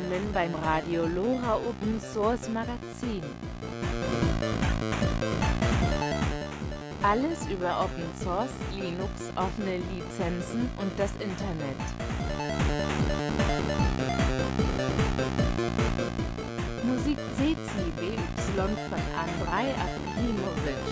willkommen beim Radio LoRa Open Source Magazin. Alles über Open Source, Linux, offene Lizenzen und das Internet. Musik CCBY von Andrei Akimovic.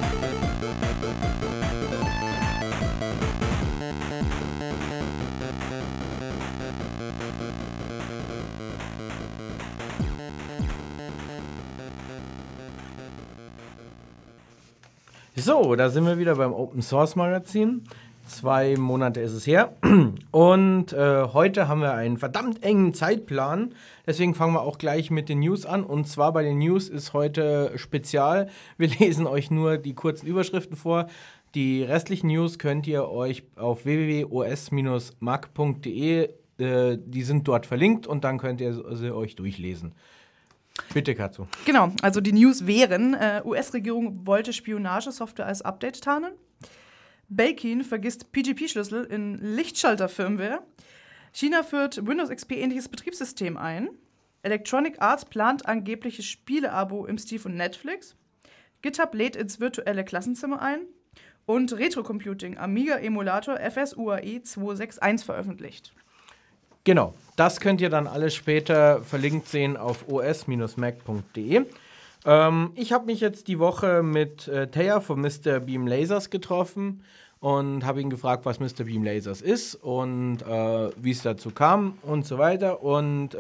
So, da sind wir wieder beim Open Source Magazin. 2 Monate ist es her. Und heute haben wir einen verdammt engen Zeitplan. Deswegen fangen wir auch gleich mit den News an. Und zwar bei den News ist heute Spezial. Wir lesen euch nur die kurzen Überschriften vor. Die restlichen News könnt ihr euch auf www.os-mag.de, die sind dort verlinkt und dann könnt ihr sie euch durchlesen. Bitte, Katzo. Genau, also die News wären, US-Regierung wollte Spionagesoftware als Update tarnen. Belkin vergisst PGP-Schlüssel in Lichtschalter-Firmware. China führt Windows XP-ähnliches Betriebssystem ein. Electronic Arts plant angebliches Spiele-Abo im Stil von Netflix. GitHub lädt ins virtuelle Klassenzimmer ein. Und Retro-Computing Amiga-Emulator FS-UAE 261 veröffentlicht. Genau, das könnt ihr dann alles später verlinkt sehen auf os-mag.de. Ich habe mich jetzt die Woche mit Thea von Mr. Beam Lasers getroffen und habe ihn gefragt, was Mr. Beam Lasers ist und wie es dazu kam und so weiter. Und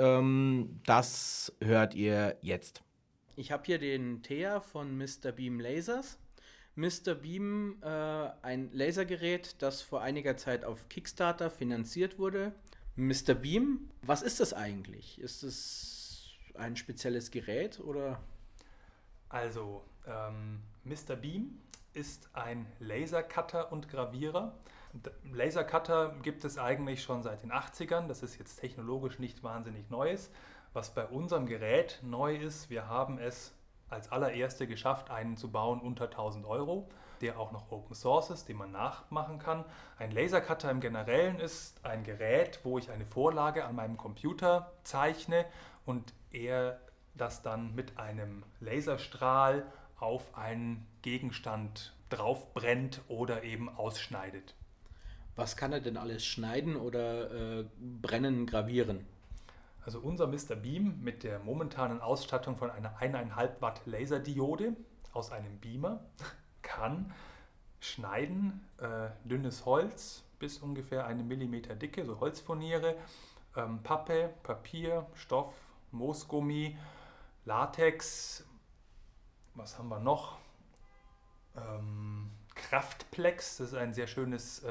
das hört ihr jetzt. Ich habe hier den Thea von Mr. Beam Lasers. Mr. Beam, ein Lasergerät, das vor einiger Zeit auf Kickstarter finanziert wurde. Mr. Beam, was ist das eigentlich? Ist es ein spezielles Gerät oder? Also, Mr. Beam ist ein Lasercutter und Gravierer. Lasercutter gibt es eigentlich schon seit den 80ern. Das ist jetzt technologisch nicht wahnsinnig Neues. Was bei unserem Gerät neu ist, wir haben es als allererste geschafft, einen zu bauen unter 1000 Euro, der auch noch Open Source ist, den man nachmachen kann. Ein Lasercutter im Generellen ist ein Gerät, wo ich eine Vorlage an meinem Computer zeichne und er das dann mit einem Laserstrahl auf einen Gegenstand drauf brennt oder eben ausschneidet. Was kann er denn alles schneiden oder brennen, gravieren? Also unser Mr. Beam mit der momentanen Ausstattung von einer 1,5 Watt Laserdiode aus einem Beamer kann schneiden, dünnes Holz bis ungefähr 1 Millimeter dicke, so Holzfurniere, Pappe, Papier, Stoff, Moosgummi, Latex, was haben wir noch? Kraftplex, das ist ein sehr schönes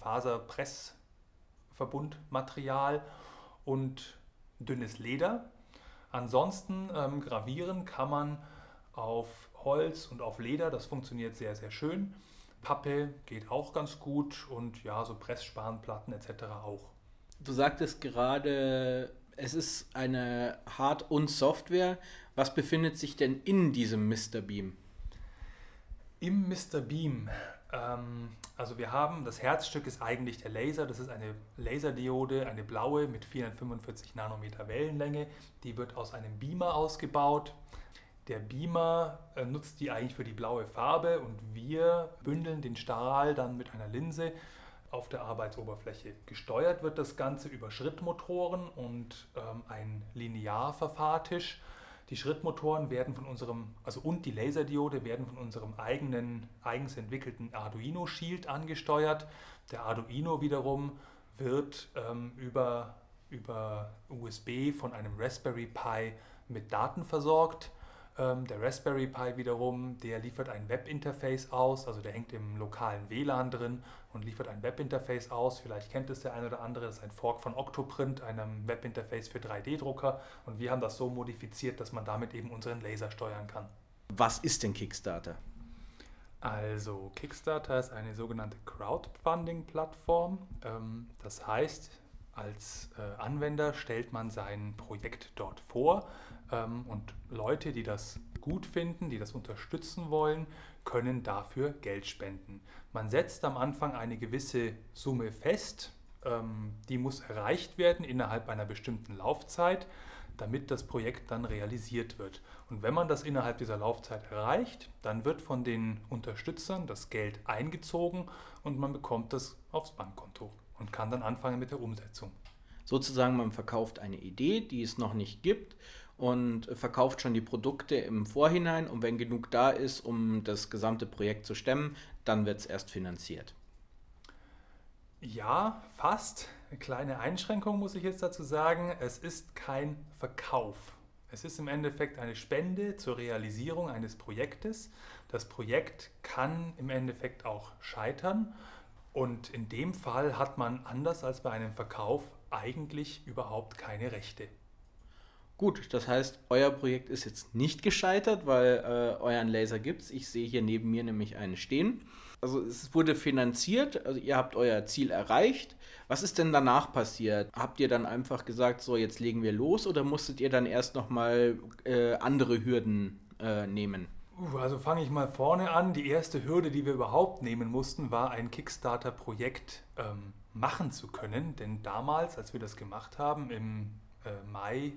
Faserpressverbundmaterial und dünnes Leder. Ansonsten gravieren kann man auf Holz und auf Leder, das funktioniert sehr, sehr schön. Pappe geht auch ganz gut und ja, so Pressspanplatten etc. auch. Du sagtest gerade, es ist eine Hard- und Software. Was befindet sich denn in diesem Mr. Beam? Im Mr. Beam, also wir haben, das Herzstück ist eigentlich der Laser, das ist eine Laserdiode, eine blaue mit 445 Nanometer Wellenlänge, die wird aus einem Beamer ausgebaut. Der Beamer nutzt die eigentlich für die blaue Farbe und wir bündeln den Strahl dann mit einer Linse auf der Arbeitsoberfläche. Gesteuert wird das Ganze über Schrittmotoren und ein Linearverfahrtisch. Die Schrittmotoren werden von unserem, und die Laserdiode werden von unserem eigens entwickelten Arduino Shield angesteuert. Der Arduino wiederum wird über USB von einem Raspberry Pi mit Daten versorgt. Der Raspberry Pi wiederum, der liefert ein Webinterface aus, also der hängt im lokalen WLAN drin und liefert ein Webinterface aus. Vielleicht kennt es der eine oder andere, das ist ein Fork von Octoprint, einem Webinterface für 3D-Drucker. Und wir haben das so modifiziert, dass man damit eben unseren Laser steuern kann. Was ist denn Kickstarter? Also Kickstarter ist eine sogenannte Crowdfunding-Plattform. Das heißt, als Anwender stellt man sein Projekt dort vor und Leute, die das gut finden, die das unterstützen wollen, können dafür Geld spenden. Man setzt am Anfang eine gewisse Summe fest, Die muss erreicht werden innerhalb einer bestimmten Laufzeit, damit das Projekt dann realisiert wird. Und wenn man das innerhalb dieser Laufzeit erreicht, dann wird von den Unterstützern das Geld eingezogen und man bekommt das aufs Bankkonto und kann dann anfangen mit der Umsetzung. Sozusagen, man verkauft eine Idee, die es noch nicht gibt und verkauft schon die Produkte im Vorhinein und wenn genug da ist, um das gesamte Projekt zu stemmen, dann wird es erst finanziert. Ja, fast. Eine kleine Einschränkung muss ich jetzt dazu sagen. Es ist kein Verkauf. Es ist im Endeffekt eine Spende zur Realisierung eines Projektes. Das Projekt kann im Endeffekt auch scheitern. Und in dem Fall hat man, anders als bei einem Verkauf, eigentlich überhaupt keine Rechte. Gut, das heißt, euer Projekt ist jetzt nicht gescheitert, weil euren Laser gibt es. Ich sehe hier neben mir nämlich einen stehen. Also es wurde finanziert, also ihr habt euer Ziel erreicht. Was ist denn danach passiert? Habt ihr dann einfach gesagt, so jetzt legen wir los oder musstet ihr dann erst nochmal andere Hürden nehmen? Also fange ich mal vorne an. Die erste Hürde, die wir überhaupt nehmen mussten, war ein Kickstarter-Projekt machen zu können. Denn damals, als wir das gemacht haben, im Mai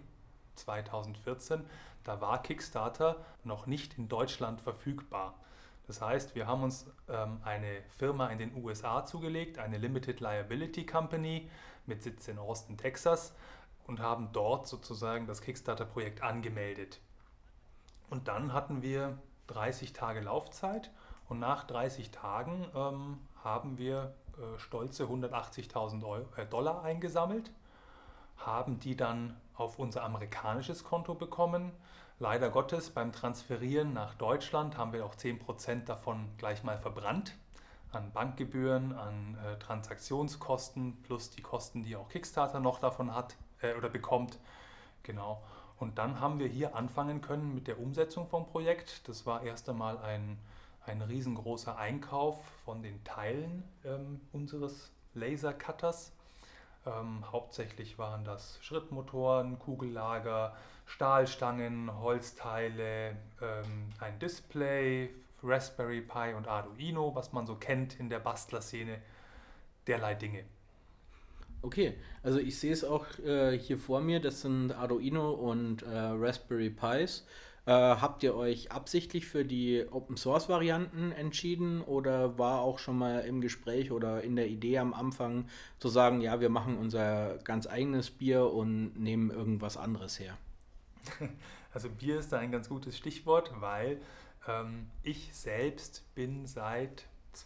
2014, da war Kickstarter noch nicht in Deutschland verfügbar. Das heißt, wir haben uns eine Firma in den USA zugelegt, eine Limited Liability Company mit Sitz in Austin, Texas und haben dort sozusagen das Kickstarter-Projekt angemeldet. Und dann hatten wir 30 Tage Laufzeit und nach 30 Tagen haben wir stolze 180.000 Dollar eingesammelt, haben die dann auf unser amerikanisches Konto bekommen. Leider Gottes, beim Transferieren nach Deutschland haben wir auch 10% davon gleich mal verbrannt. An Bankgebühren, an Transaktionskosten plus die Kosten, die auch Kickstarter noch davon hat oder bekommt. Genau. Und dann haben wir hier anfangen können mit der Umsetzung vom Projekt. Das war erst einmal ein riesengroßer Einkauf von den Teilen unseres Lasercutters. Hauptsächlich waren das Schrittmotoren, Kugellager, Stahlstangen, Holzteile, ein Display, Raspberry Pi und Arduino, was man so kennt in der Bastlerszene, derlei Dinge. Okay, also ich sehe es auch hier vor mir, das sind Arduino und Raspberry Pis. Habt ihr euch absichtlich für die Open-Source-Varianten entschieden oder war auch schon mal im Gespräch oder in der Idee am Anfang zu sagen, ja, wir machen unser ganz eigenes Bier und nehmen irgendwas anderes her? Also Bier ist da ein ganz gutes Stichwort, weil ich selbst bin seit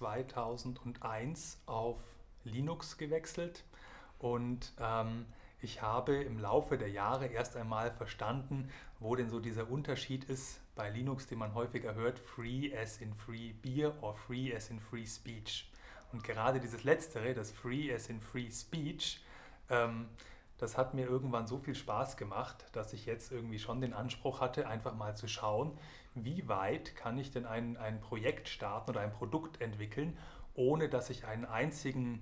2001 auf Linux gewechselt und ich habe im Laufe der Jahre erst einmal verstanden, wo denn so dieser Unterschied ist bei Linux, den man häufiger hört, Free as in Free Beer oder Free as in Free Speech. Und gerade dieses Letztere, das Free as in Free Speech, das hat mir irgendwann so viel Spaß gemacht, dass ich jetzt irgendwie schon den Anspruch hatte, einfach mal zu schauen, wie weit kann ich denn ein Projekt starten oder ein Produkt entwickeln, ohne dass ich eine einzige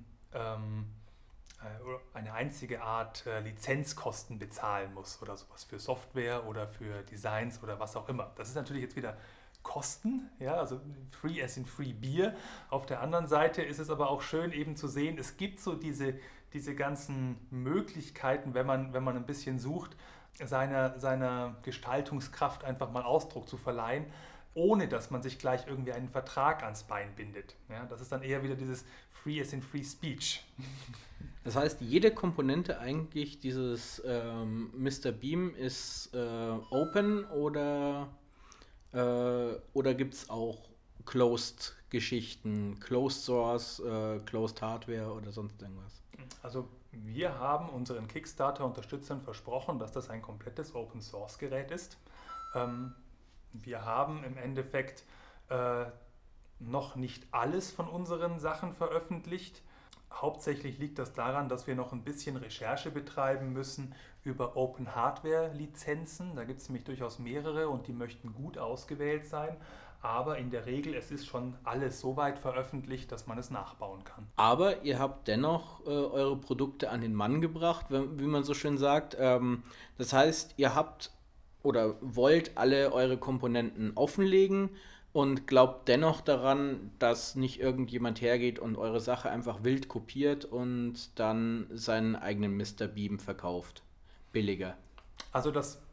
Art Lizenzkosten bezahlen muss oder sowas für Software oder für Designs oder was auch immer. Das ist natürlich jetzt wieder Kosten, ja, also Free as in Free Beer. Auf der anderen Seite ist es aber auch schön eben zu sehen, es gibt so diese ganzen Möglichkeiten, wenn man ein bisschen sucht, seiner Gestaltungskraft einfach mal Ausdruck zu verleihen, ohne dass man sich gleich irgendwie einen Vertrag ans Bein bindet. Ja, das ist dann eher wieder dieses Free as in Free Speech. Das heißt, jede Komponente eigentlich dieses Mr. Beam ist open oder gibt es auch Closed-Geschichten, Closed Source, Closed Hardware oder sonst irgendwas? Also wir haben unseren Kickstarter-Unterstützern versprochen, dass das ein komplettes Open-Source-Gerät ist. Wir haben im Endeffekt noch nicht alles von unseren Sachen veröffentlicht. Hauptsächlich liegt das daran, dass wir noch ein bisschen Recherche betreiben müssen über Open-Hardware-Lizenzen. Da gibt es nämlich durchaus mehrere und die möchten gut ausgewählt sein. Aber in der Regel, es ist schon alles so weit veröffentlicht, dass man es nachbauen kann. Aber ihr habt dennoch eure Produkte an den Mann gebracht, wie man so schön sagt. Das heißt, ihr habt oder wollt alle eure Komponenten offenlegen und glaubt dennoch daran, dass nicht irgendjemand hergeht und eure Sache einfach wild kopiert und dann seinen eigenen Mr. Beam verkauft. Billiger. Also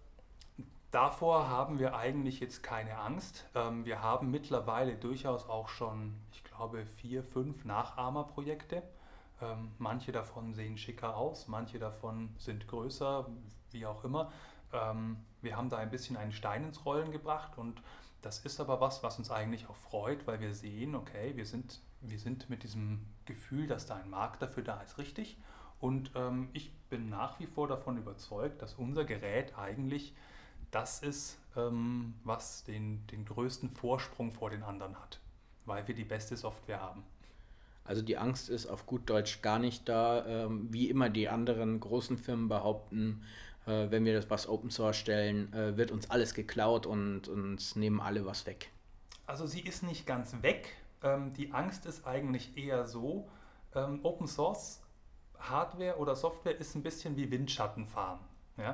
davor haben wir eigentlich jetzt keine Angst. Wir haben mittlerweile durchaus auch schon, ich glaube, 4, 5 Nachahmerprojekte. Manche davon sehen schicker aus, manche davon sind größer, wie auch immer. Wir haben da ein bisschen einen Stein ins Rollen gebracht und das ist aber was uns eigentlich auch freut, weil wir sehen, okay, wir sind mit diesem Gefühl, dass da ein Markt dafür da ist, richtig. Und ich bin nach wie vor davon überzeugt, dass unser Gerät eigentlich das ist, was den größten Vorsprung vor den anderen hat, weil wir die beste Software haben. Also die Angst ist auf gut Deutsch gar nicht da, wie immer die anderen großen Firmen behaupten, wenn wir das was Open Source stellen, wird uns alles geklaut und uns nehmen alle was weg. Also sie ist nicht ganz weg. Die Angst ist eigentlich eher so, Open Source Hardware oder Software ist ein bisschen wie Windschatten fahren. Ja?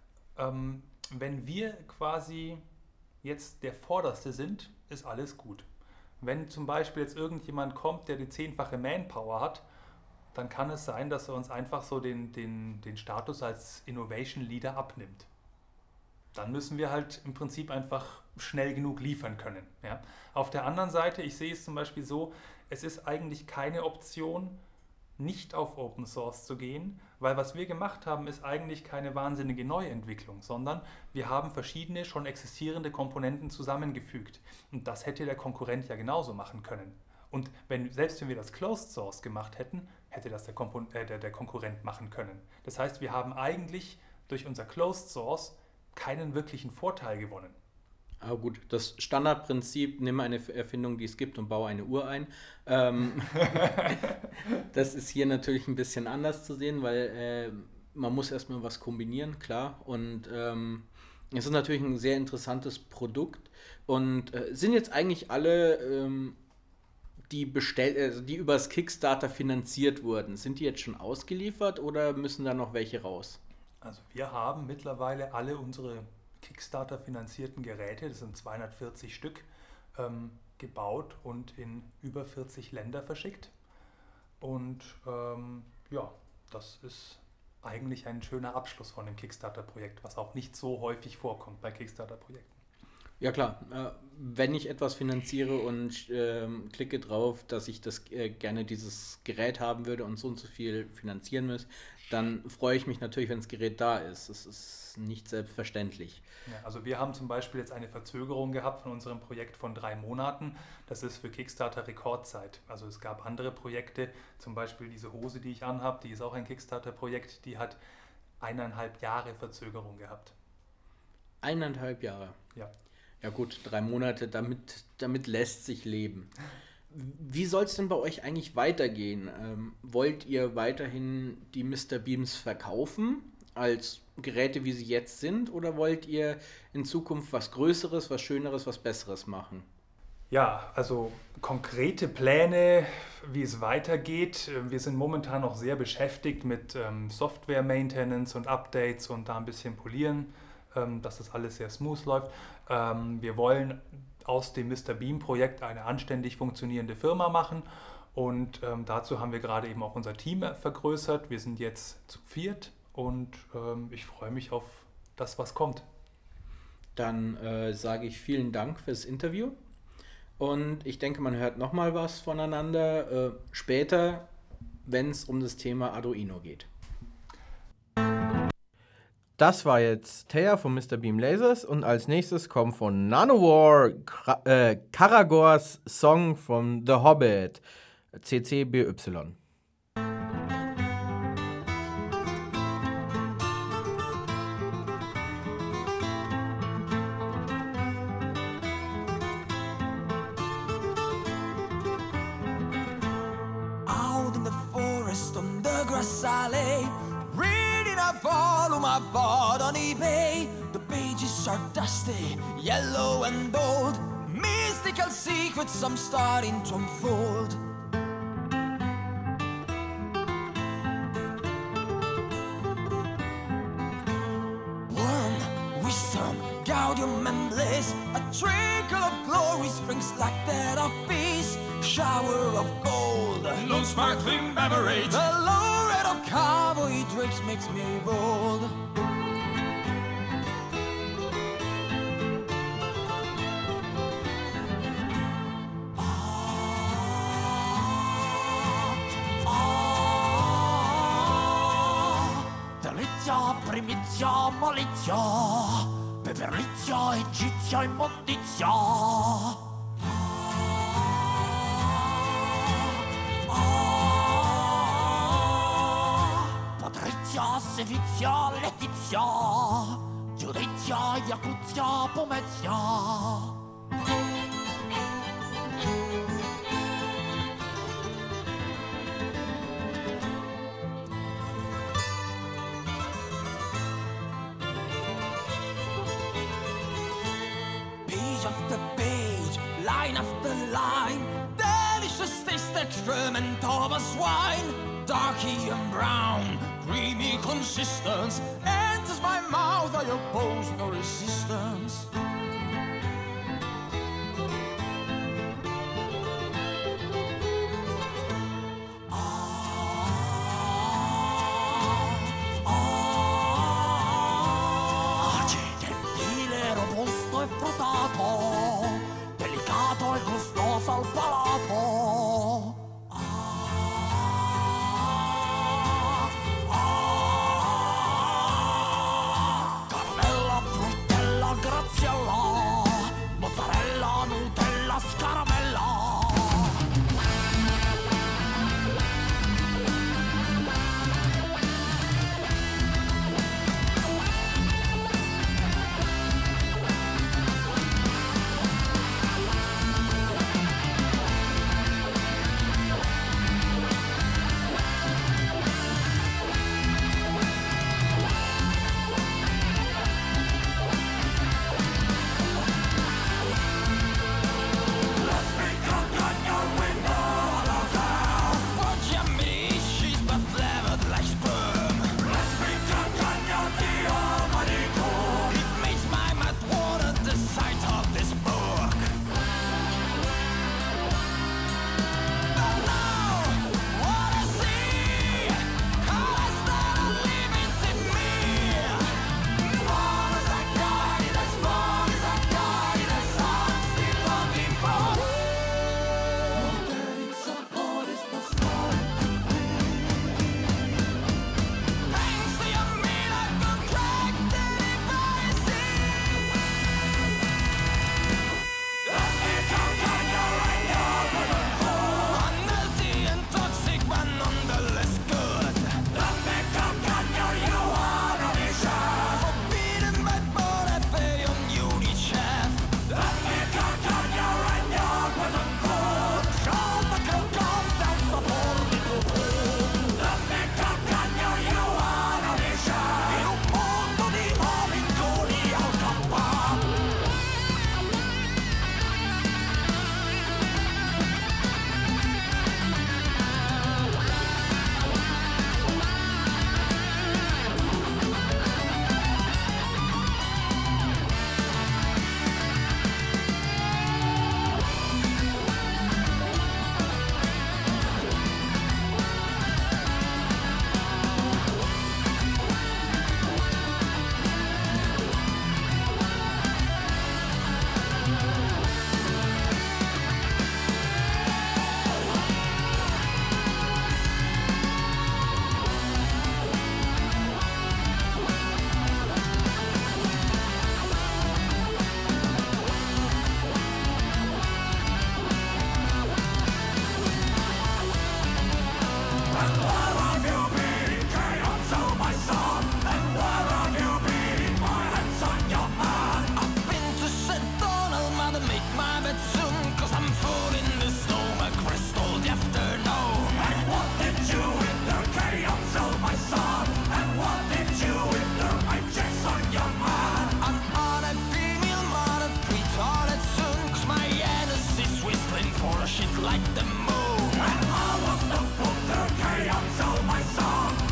Wenn wir quasi jetzt der Vorderste sind, ist alles gut. Wenn zum Beispiel jetzt irgendjemand kommt, der die 10-fache Manpower hat, dann kann es sein, dass er uns einfach so den Status als Innovation Leader abnimmt. Dann müssen wir halt im Prinzip einfach schnell genug liefern können. Ja? Auf der anderen Seite, ich sehe es zum Beispiel so, es ist eigentlich keine Option, nicht auf Open Source zu gehen, weil was wir gemacht haben, ist eigentlich keine wahnsinnige Neuentwicklung, sondern wir haben verschiedene schon existierende Komponenten zusammengefügt. Und das hätte der Konkurrent ja genauso machen können. Und selbst wenn wir das Closed Source gemacht hätten, hätte das der Konkurrent machen können. Das heißt, wir haben eigentlich durch unser Closed Source keinen wirklichen Vorteil gewonnen. Aber gut, das Standardprinzip, nimm eine Erfindung, die es gibt und baue eine Uhr ein. Das ist hier natürlich ein bisschen anders zu sehen, weil man muss erstmal was kombinieren, klar. Und es ist natürlich ein sehr interessantes Produkt. Und sind jetzt eigentlich alle, die übers Kickstarter finanziert wurden, sind die jetzt schon ausgeliefert oder müssen da noch welche raus? Also wir haben mittlerweile alle unsere Kickstarter-finanzierten Geräte, das sind 240 Stück, gebaut und in über 40 Länder verschickt. Und das ist eigentlich ein schöner Abschluss von dem Kickstarter-Projekt, was auch nicht so häufig vorkommt bei Kickstarter-Projekten. Ja klar, wenn ich etwas finanziere und klicke drauf, dass ich gerne dieses Gerät haben würde und so viel finanzieren muss, dann freue ich mich natürlich, wenn das Gerät da ist. Das ist nicht selbstverständlich. Ja, also wir haben zum Beispiel jetzt eine Verzögerung gehabt von unserem Projekt von 3 Monaten. Das ist für Kickstarter Rekordzeit. Also es gab andere Projekte, zum Beispiel diese Hose, die ich anhabe, die ist auch ein Kickstarter-Projekt, die hat 1,5 Jahre Verzögerung gehabt. 1,5 Jahre? Ja. Ja gut, 3 Monate, damit lässt sich leben. Wie soll es denn bei euch eigentlich weitergehen? Wollt ihr weiterhin die Mr. Beams verkaufen als Geräte, wie sie jetzt sind? Oder wollt ihr in Zukunft was Größeres, was Schöneres, was Besseres machen? Ja, also konkrete Pläne, wie es weitergeht. Wir sind momentan noch sehr beschäftigt mit Software-Maintenance und Updates und da ein bisschen polieren, dass das alles sehr smooth läuft. Wir wollen aus dem Mr. Beam-Projekt eine anständig funktionierende Firma machen und dazu haben wir gerade eben auch unser Team vergrößert. Wir sind jetzt zu 4 und ich freue mich auf das, was kommt. Dann sage ich vielen Dank fürs Interview und ich denke, man hört nochmal was voneinander später, wenn es um das Thema Arduino geht. Das war jetzt Thea von Mr. Beam Lasers und als nächstes kommt von Nanowar Karagors Song von The Hobbit, CCBY. Out in the forest on the grass alley, reading up all of my bought on eBay. The pages are dusty, yellow and old. Mystical secrets I'm starting to unfold. One wisdom gaudium and bliss. A trickle of glory springs like that of peace. Shower of gold, no sparkling beverage. the low red of cowboy drinks makes me bold. Delizia, primizia, malizia, peperizia, egizia, immondizia. Patrizia, sevizia, letizia, giudizia, iacuzia, pomezia. Page after page, line after line, delicious taste excrement of a swine. Darky and brown, creamy consistence, enters my mouth, I oppose no resistance. Gentile, robusto e fruttato, delicato e gustoso al palato. Caramella, fruttella, graziella, mozzarella, nutella, scaramella.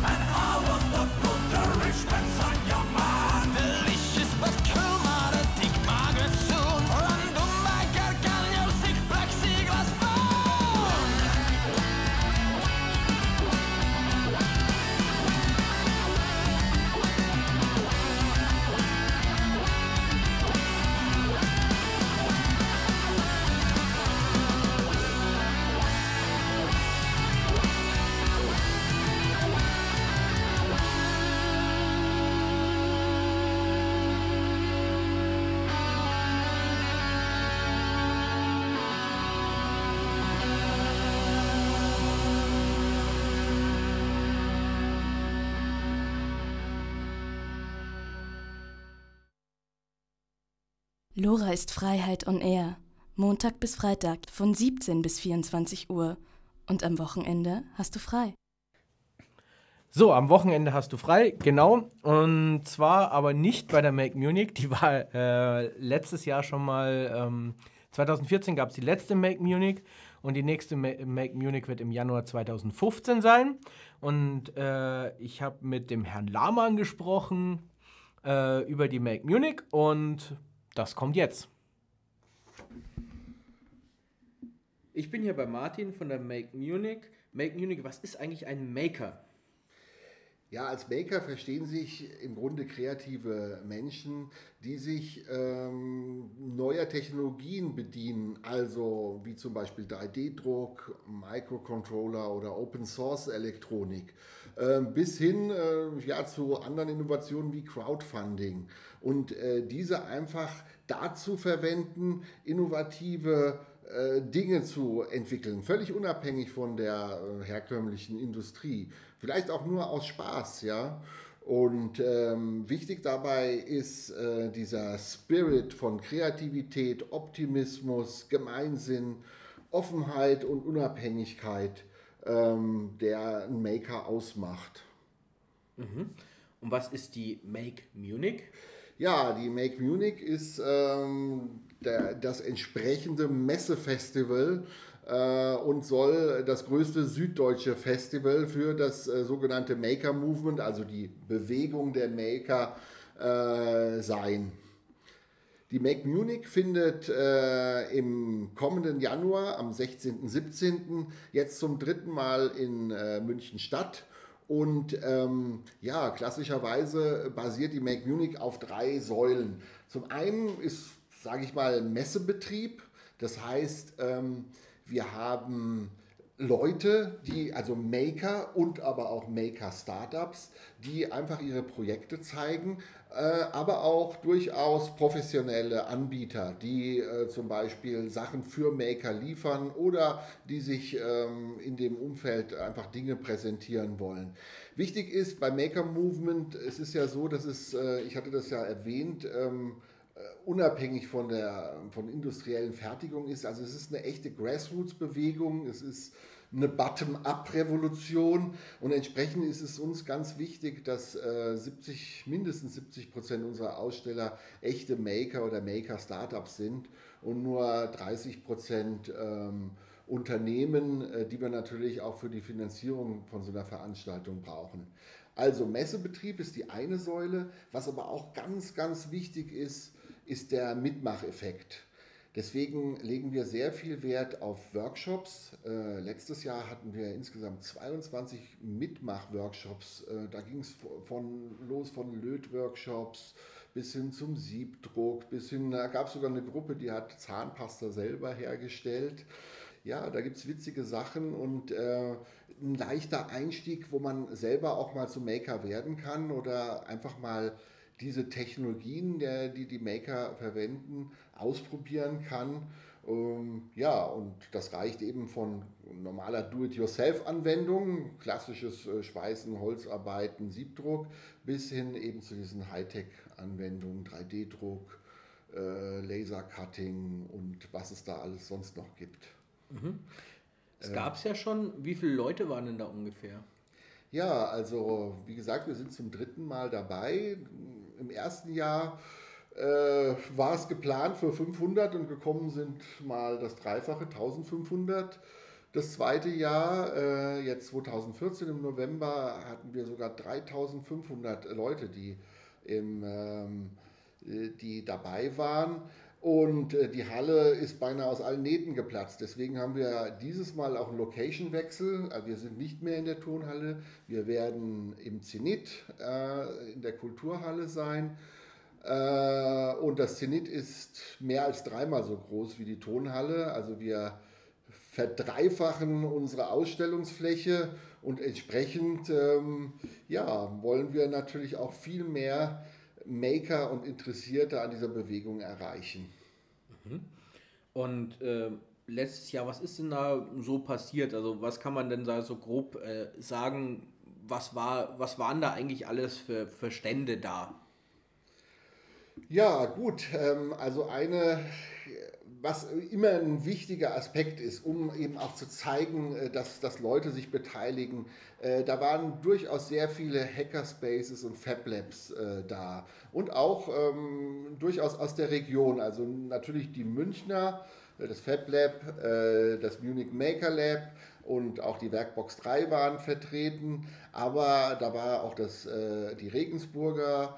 Delicious but cool, not a Lora ist Freiheit on Air. Montag bis Freitag von 17 bis 24 Uhr. Und am Wochenende hast du frei. So, am Wochenende hast du frei, genau. Und zwar aber nicht bei der Make Munich. Die war letztes Jahr schon mal, 2014 gab es die letzte Make Munich. Und die nächste Make Munich wird im Januar 2015 sein. Und ich habe mit dem Herrn Lahmann gesprochen über die Make Munich. Und das kommt jetzt. Ich bin hier bei Martin von der Make Munich. Make Munich, was ist eigentlich ein Maker? Ja, als Maker verstehen sich im Grunde kreative Menschen, die sich neuer Technologien bedienen, also wie zum Beispiel 3D-Druck, Microcontroller oder Open-Source-Elektronik, bis hin zu anderen Innovationen wie Crowdfunding. Und diese einfach dazu verwenden, innovative Dinge zu entwickeln, völlig unabhängig von der herkömmlichen Industrie. Vielleicht auch nur aus Spaß, ja. Und wichtig dabei ist dieser Spirit von Kreativität, Optimismus, Gemeinsinn, Offenheit und Unabhängigkeit, der einen Maker ausmacht. Mhm. Und was ist die Make Munich? Ja, die Make Munich ist das entsprechende Messefestival und soll das größte süddeutsche Festival für das sogenannte Maker Movement, also die Bewegung der Maker, sein. Die Make Munich findet im kommenden Januar, am 16. 17. jetzt zum 3. Mal in München statt. Und klassischerweise basiert die Make Munich auf 3 Säulen. Zum einen ist, sage ich mal, Messebetrieb. Das heißt, wir haben Leute, also Maker und aber auch Maker-Startups, die einfach ihre Projekte zeigen, aber auch durchaus professionelle Anbieter, die zum Beispiel Sachen für Maker liefern oder die sich in dem Umfeld einfach Dinge präsentieren wollen. Wichtig ist beim Maker Movement, es ist ja so, dass es, ich hatte das ja erwähnt, unabhängig von industriellen Fertigung ist. Also es ist eine echte Grassroots-Bewegung, es ist eine Bottom-up-Revolution und entsprechend ist es uns ganz wichtig, dass mindestens 70% unserer Aussteller echte Maker oder Maker-Startups sind und nur 30% Unternehmen, die wir natürlich auch für die Finanzierung von so einer Veranstaltung brauchen. Also Messebetrieb ist die eine Säule, was aber auch ganz, ganz wichtig ist der Mitmacheffekt. Deswegen legen wir sehr viel Wert auf Workshops. Letztes Jahr hatten wir insgesamt 22 Mitmach-Workshops. Da ging es von Lötworkshops bis hin zum Siebdruck, da gab es sogar eine Gruppe, die hat Zahnpasta selber hergestellt. Ja, da gibt es witzige Sachen und ein leichter Einstieg, wo man selber auch mal zum Maker werden kann oder einfach mal diese Technologien, die Maker verwenden, ausprobieren kann. Und das reicht eben von normaler Do-it-yourself-Anwendung, klassisches Schweißen, Holzarbeiten, Siebdruck, bis hin eben zu diesen Hightech-Anwendungen, 3D-Druck, Lasercutting und was es da alles sonst noch gibt. Mhm. Es gab es ja schon. Wie viele Leute waren denn da ungefähr? Ja, also wie gesagt, wir sind zum 3. Mal dabei. Im ersten Jahr war es geplant für 500 und gekommen sind mal das Dreifache, 1500. Das zweite Jahr, jetzt 2014 im November, hatten wir sogar 3500 Leute, die dabei waren. Und die Halle ist beinahe aus allen Nähten geplatzt. Deswegen haben wir dieses Mal auch einen Location-Wechsel. Also wir sind nicht mehr in der Turnhalle. Wir werden im Zenit in der Kulturhalle sein. Und das Zenit ist mehr als 3-mal so groß wie die Turnhalle. Also wir verdreifachen unsere Ausstellungsfläche und entsprechend wollen wir natürlich auch viel mehr Maker und Interessierte an dieser Bewegung erreichen. Und letztes Jahr, was ist denn da so passiert? Also was kann man denn da so grob sagen, was waren da eigentlich alles für Stände da? Ja, gut. Also was immer ein wichtiger Aspekt ist, um eben auch zu zeigen, dass Leute sich beteiligen. Da waren durchaus sehr viele Hackerspaces und Fab Labs da. Und auch durchaus aus der Region. Also natürlich die Münchner, das Fab Lab, das Munich Maker Lab und auch die Werkbox 3 waren vertreten. Aber da war auch die Regensburger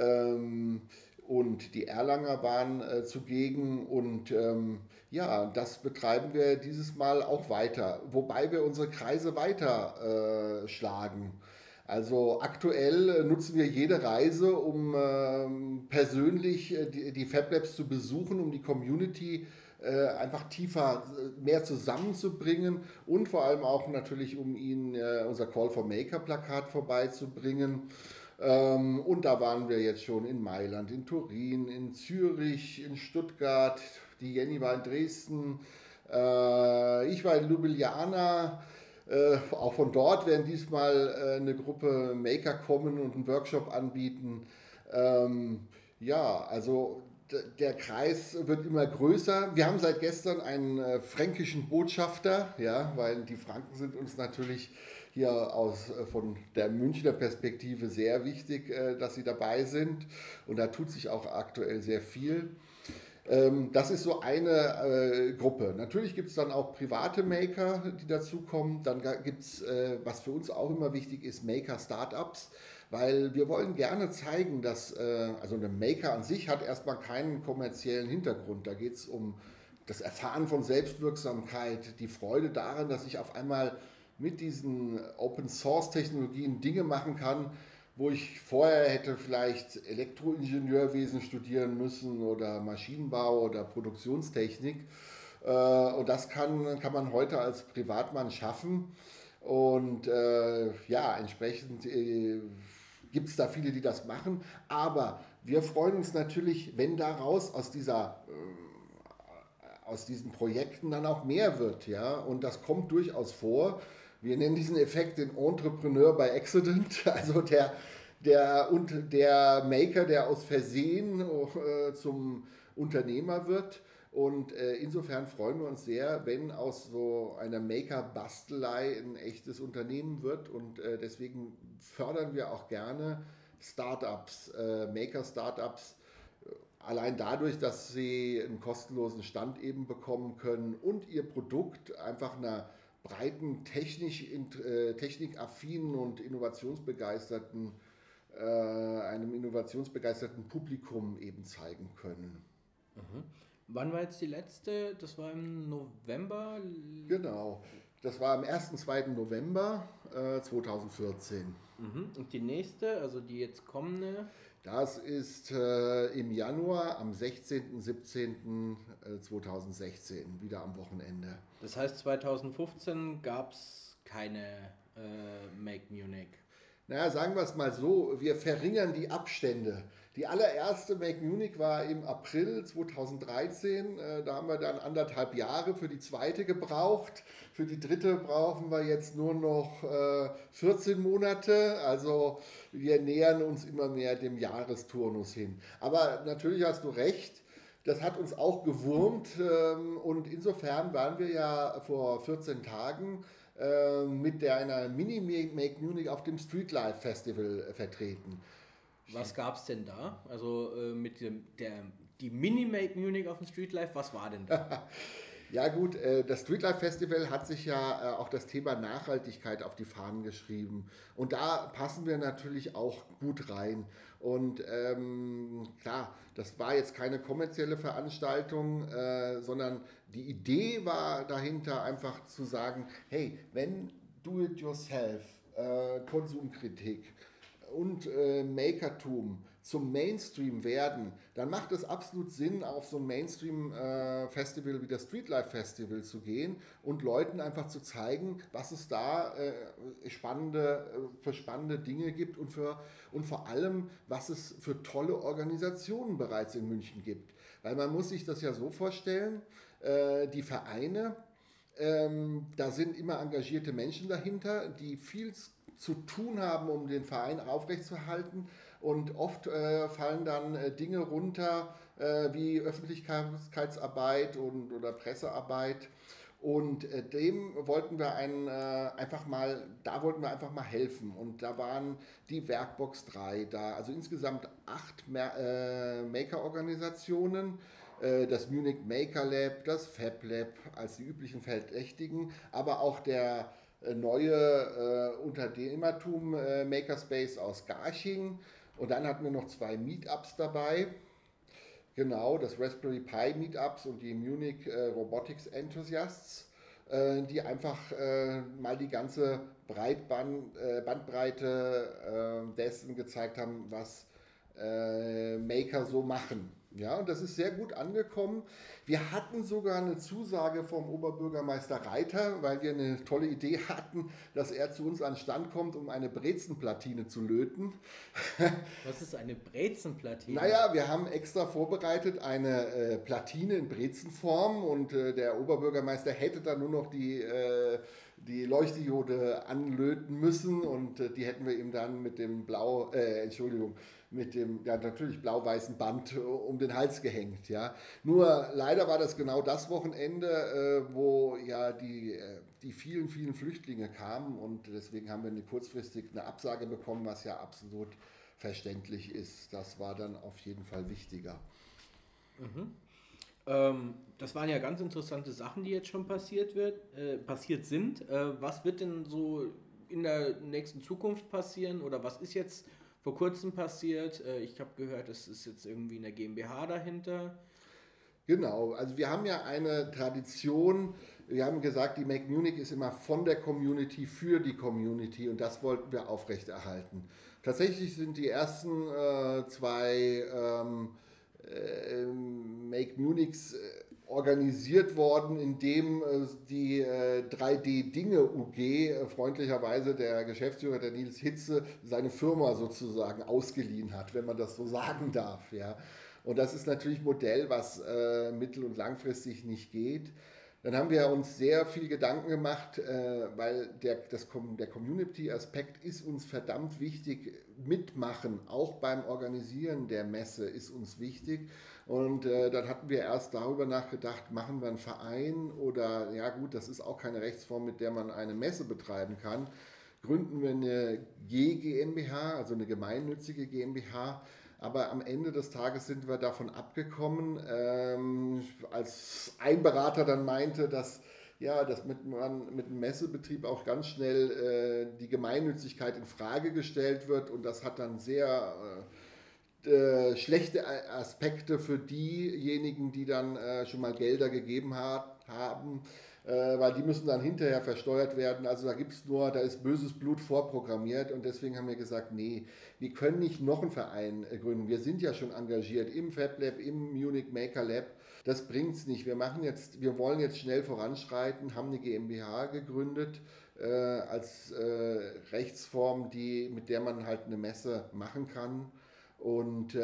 und die Erlanger waren zugegen und ja, das betreiben wir dieses Mal auch weiter, wobei wir unsere Kreise weiter schlagen. Also aktuell nutzen wir jede Reise, um persönlich die Fab Labs zu besuchen, um die Community einfach tiefer, mehr zusammenzubringen und vor allem auch natürlich, um ihnen unser Call for Maker Plakat vorbeizubringen. Und da waren wir jetzt schon in Mailand, in Turin, in Zürich, in Stuttgart. Die Jenny war in Dresden. Ich war in Ljubljana. Auch von dort werden diesmal eine Gruppe Maker kommen und einen Workshop anbieten. Ja, also der Kreis wird immer größer. Wir haben seit gestern einen fränkischen Botschafter, ja, weil die Franken sind uns natürlich hier von der Münchner Perspektive sehr wichtig, dass sie dabei sind. Und da tut sich auch aktuell sehr viel. Das ist so eine Gruppe. Natürlich gibt es dann auch private Maker, die dazukommen. Dann gibt es, was für uns auch immer wichtig ist, Maker-Startups. Weil wir wollen gerne zeigen, dass also ein Maker an sich hat erstmal keinen kommerziellen Hintergrund. Da geht es um das Erfahren von Selbstwirksamkeit, die Freude daran, dass ich auf einmal mit diesen Open-Source-Technologien Dinge machen kann, wo ich vorher hätte vielleicht Elektroingenieurwesen studieren müssen oder Maschinenbau oder Produktionstechnik. Und das kann man heute als Privatmann schaffen. Und ja, entsprechend gibt es da viele, die das machen. Aber wir freuen uns natürlich, wenn daraus aus diesen Projekten dann auch mehr wird. Ja? Und das kommt durchaus vor. Wir nennen diesen Effekt den Entrepreneur by Accident, also der Maker, der aus Versehen zum Unternehmer wird. Und insofern freuen wir uns sehr, wenn aus so einer Maker-Bastelei ein echtes Unternehmen wird. Und deswegen fördern wir auch gerne Startups, Maker-Startups, allein dadurch, dass sie einen kostenlosen Stand eben bekommen können und ihr Produkt einfach einer breiten, technikaffinen und einem innovationsbegeisterten Publikum eben zeigen können. Mhm. Wann war jetzt die letzte? Das war im November? Genau, das war am 1. 2. November 2014. Mhm. Und die nächste, also die jetzt kommende? Das ist im Januar, am 16. 17. 2016, wieder am Wochenende. Das heißt, 2015 gab es keine Make Munich. Naja, sagen wir es mal so, wir verringern die Abstände. Die allererste Make Munich war im April 2013. Da haben wir dann 1,5 Jahre für die zweite gebraucht. Für die dritte brauchen wir jetzt nur noch 14 Monate. Also wir nähern uns immer mehr dem Jahresturnus hin. Aber natürlich hast du recht. Das hat uns auch gewurmt und insofern waren wir ja vor 14 Tagen mit einer Mini-Make Munich auf dem Streetlife Festival vertreten. Was gab es denn da? Also mit die Mini-Make Munich auf dem Streetlife, was war denn da? Ja gut, das Streetlife Festival hat sich ja auch das Thema Nachhaltigkeit auf die Fahnen geschrieben. Und da passen wir natürlich auch gut rein. Und klar, das war jetzt keine kommerzielle Veranstaltung, sondern die Idee war dahinter einfach zu sagen, hey, wenn Do-it-yourself, Konsumkritik und Makertum zum Mainstream werden, dann macht es absolut Sinn, auf so ein Mainstream-Festival wie das Streetlife Festival zu gehen und Leuten einfach zu zeigen, was es da für spannende Dinge gibt und vor allem, was es für tolle Organisationen bereits in München gibt. Weil man muss sich das ja so vorstellen, die Vereine, da sind immer engagierte Menschen dahinter, die viel zu tun haben, um den Verein aufrechtzuerhalten. und oft fallen dann Dinge runter wie Öffentlichkeitsarbeit oder Pressearbeit. Und dem wollten wir einfach mal helfen. Und da waren die Werkbox 3 da, also insgesamt 8 Maker-Organisationen, das Munich Maker Lab, das Fab Lab als die üblichen Verdächtigen, aber auch der neue Unternehmertum Makerspace aus Garching. Und dann hatten wir noch 2 Meetups dabei. Genau, das Raspberry Pi Meetups und die Munich Robotics Enthusiasts, die einfach mal die ganze Bandbreite dessen gezeigt haben, was Maker so machen. Ja, und das ist sehr gut angekommen. Wir hatten sogar eine Zusage vom Oberbürgermeister Reiter, weil wir eine tolle Idee hatten, dass er zu uns an den Stand kommt, um eine Brezenplatine zu löten. Was ist eine Brezenplatine? Naja, wir haben extra vorbereitet eine Platine in Brezenform und der Oberbürgermeister hätte dann nur noch die Leuchtdiode anlöten müssen und die hätten wir ihm dann mit dem natürlich blau-weißen Band um den Hals gehängt. Ja. Nur leider war das genau das Wochenende, wo ja die vielen, vielen Flüchtlinge kamen und deswegen haben wir kurzfristig eine Absage bekommen, was ja absolut verständlich ist. Das war dann auf jeden Fall wichtiger. Das waren ja ganz interessante Sachen, die jetzt schon passiert sind. Was wird denn so in der nächsten Zukunft passieren oder was ist jetzt vor kurzem passiert? Ich habe gehört, es ist jetzt irgendwie eine GmbH dahinter. Genau, also wir haben ja eine Tradition, wir haben gesagt, die Make Munich ist immer von der Community für die Community und das wollten wir aufrechterhalten. Tatsächlich sind die ersten 2 Make Munichs organisiert worden, indem die 3D-Dinge UG freundlicherweise der Geschäftsführer, der Nils Hitze, seine Firma sozusagen ausgeliehen hat, wenn man das so sagen darf. Ja. Und das ist natürlich ein Modell, was mittel- und langfristig nicht geht. Dann haben wir uns sehr viel Gedanken gemacht, weil der Community-Aspekt ist uns verdammt wichtig. Mitmachen, auch beim Organisieren der Messe, ist uns wichtig. Und dann hatten wir erst darüber nachgedacht, machen wir einen Verein oder, ja gut, das ist auch keine Rechtsform, mit der man eine Messe betreiben kann. Gründen wir eine GmbH, also eine gemeinnützige GmbH. Aber am Ende des Tages sind wir davon abgekommen, als ein Berater dann meinte, dass man mit dem Messebetrieb auch ganz schnell die Gemeinnützigkeit in Frage gestellt wird und das hat dann sehr schlechte Aspekte für diejenigen, die dann schon mal Gelder gegeben haben, weil die müssen dann hinterher versteuert werden. Also da ist böses Blut vorprogrammiert und deswegen haben wir gesagt, nee, wir können nicht noch einen Verein gründen. Wir sind ja schon engagiert im Fab Lab, im Munich Maker Lab. Das bringt's nicht. Wir wollen jetzt schnell voranschreiten, haben eine GmbH gegründet als Rechtsform, mit der man halt eine Messe machen kann. Und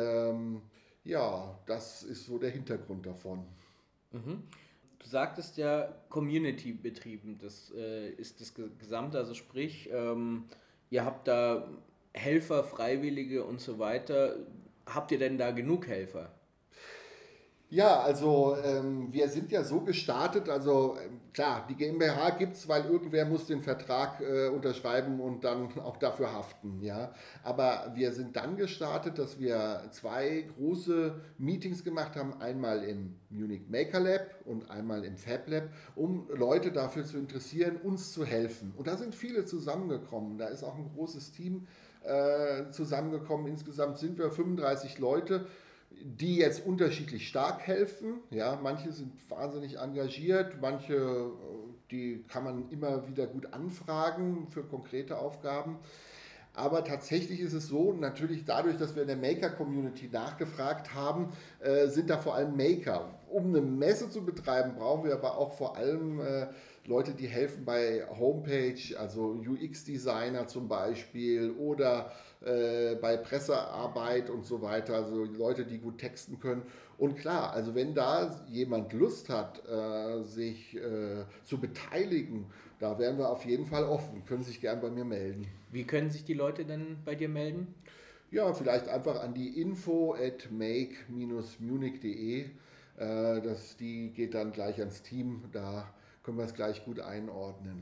das ist so der Hintergrund davon. Mhm. Du sagtest ja Community betrieben, das ist das Gesamte, also sprich, ihr habt da Helfer, Freiwillige und so weiter. Habt ihr denn da genug Helfer? Ja, also wir sind ja so gestartet, also klar, die GmbH gibt es, weil irgendwer muss den Vertrag unterschreiben und dann auch dafür haften, ja. Aber wir sind dann gestartet, dass wir 2 große Meetings gemacht haben, einmal im Munich Maker Lab und einmal im Fab Lab, um Leute dafür zu interessieren, uns zu helfen. Und da sind viele zusammengekommen, da ist auch ein großes Team zusammengekommen, insgesamt sind wir 35 Leute, die jetzt unterschiedlich stark helfen. Ja, manche sind wahnsinnig engagiert, manche, die kann man immer wieder gut anfragen für konkrete Aufgaben. Aber tatsächlich ist es so, natürlich dadurch, dass wir in der Maker-Community nachgefragt haben, sind da vor allem Maker. Um eine Messe zu betreiben, brauchen wir aber auch vor allem Leute, die helfen bei Homepage, also UX-Designer zum Beispiel oder bei Pressearbeit und so weiter, also Leute, die gut texten können. Und klar, also wenn da jemand Lust hat, sich zu beteiligen, da wären wir auf jeden Fall offen, können sich gern bei mir melden. Wie können sich die Leute denn bei dir melden? Ja, vielleicht einfach an die info@make-munich.de. Die geht dann gleich ans Team, da können wir es gleich gut einordnen.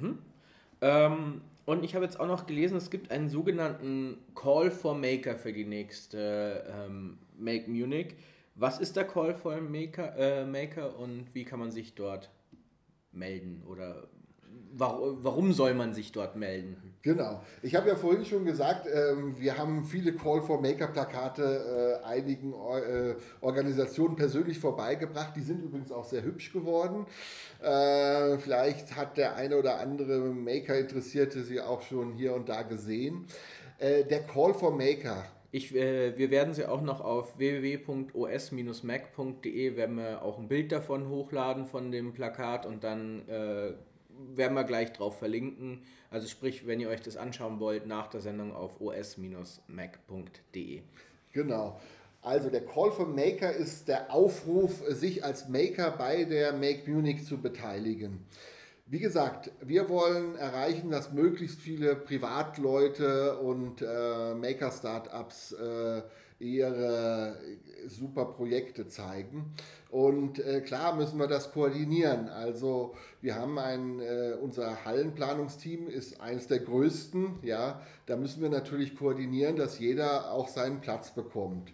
Und ich habe jetzt auch noch gelesen, es gibt einen sogenannten Call for Maker für die nächste Make Munich. Was ist der Call for Maker und wie kann man sich dort melden oder warum soll man sich dort melden? Genau. Ich habe ja vorhin schon gesagt, wir haben viele Call for Maker Plakate einigen Organisationen persönlich vorbeigebracht. Die sind übrigens auch sehr hübsch geworden. Vielleicht hat der eine oder andere Maker-Interessierte sie auch schon hier und da gesehen. Der Call for Maker. Wir werden sie auch noch auf www.os-mac.de werden wir auch ein Bild davon hochladen von dem Plakat und dann werden wir gleich drauf verlinken. Also sprich, wenn ihr euch das anschauen wollt, nach der Sendung auf os-mac.de. Genau. Also der Call for Maker ist der Aufruf, sich als Maker bei der Make Munich zu beteiligen. Wie gesagt, wir wollen erreichen, dass möglichst viele Privatleute und Maker-Startups ihre super Projekte zeigen. Und klar müssen wir das koordinieren. Also wir haben unser Hallenplanungsteam ist eines der größten. Ja, da müssen wir natürlich koordinieren, dass jeder auch seinen Platz bekommt.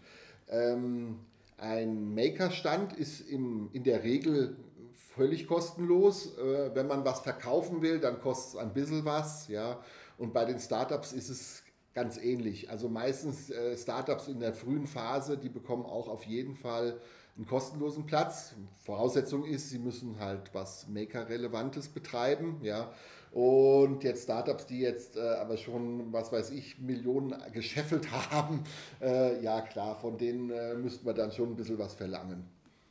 Ein Maker-Stand ist in der Regel völlig kostenlos. Wenn man was verkaufen will, dann kostet es ein bisschen was. Ja? Und bei den Startups ist es ganz ähnlich. Also meistens Startups in der frühen Phase, die bekommen auch auf jeden Fall einen kostenlosen Platz. Voraussetzung ist, sie müssen halt was Maker-Relevantes betreiben. Ja? Und jetzt Startups, die jetzt aber schon, was weiß ich, Millionen gescheffelt haben, ja klar, von denen müssten wir dann schon ein bisschen was verlangen.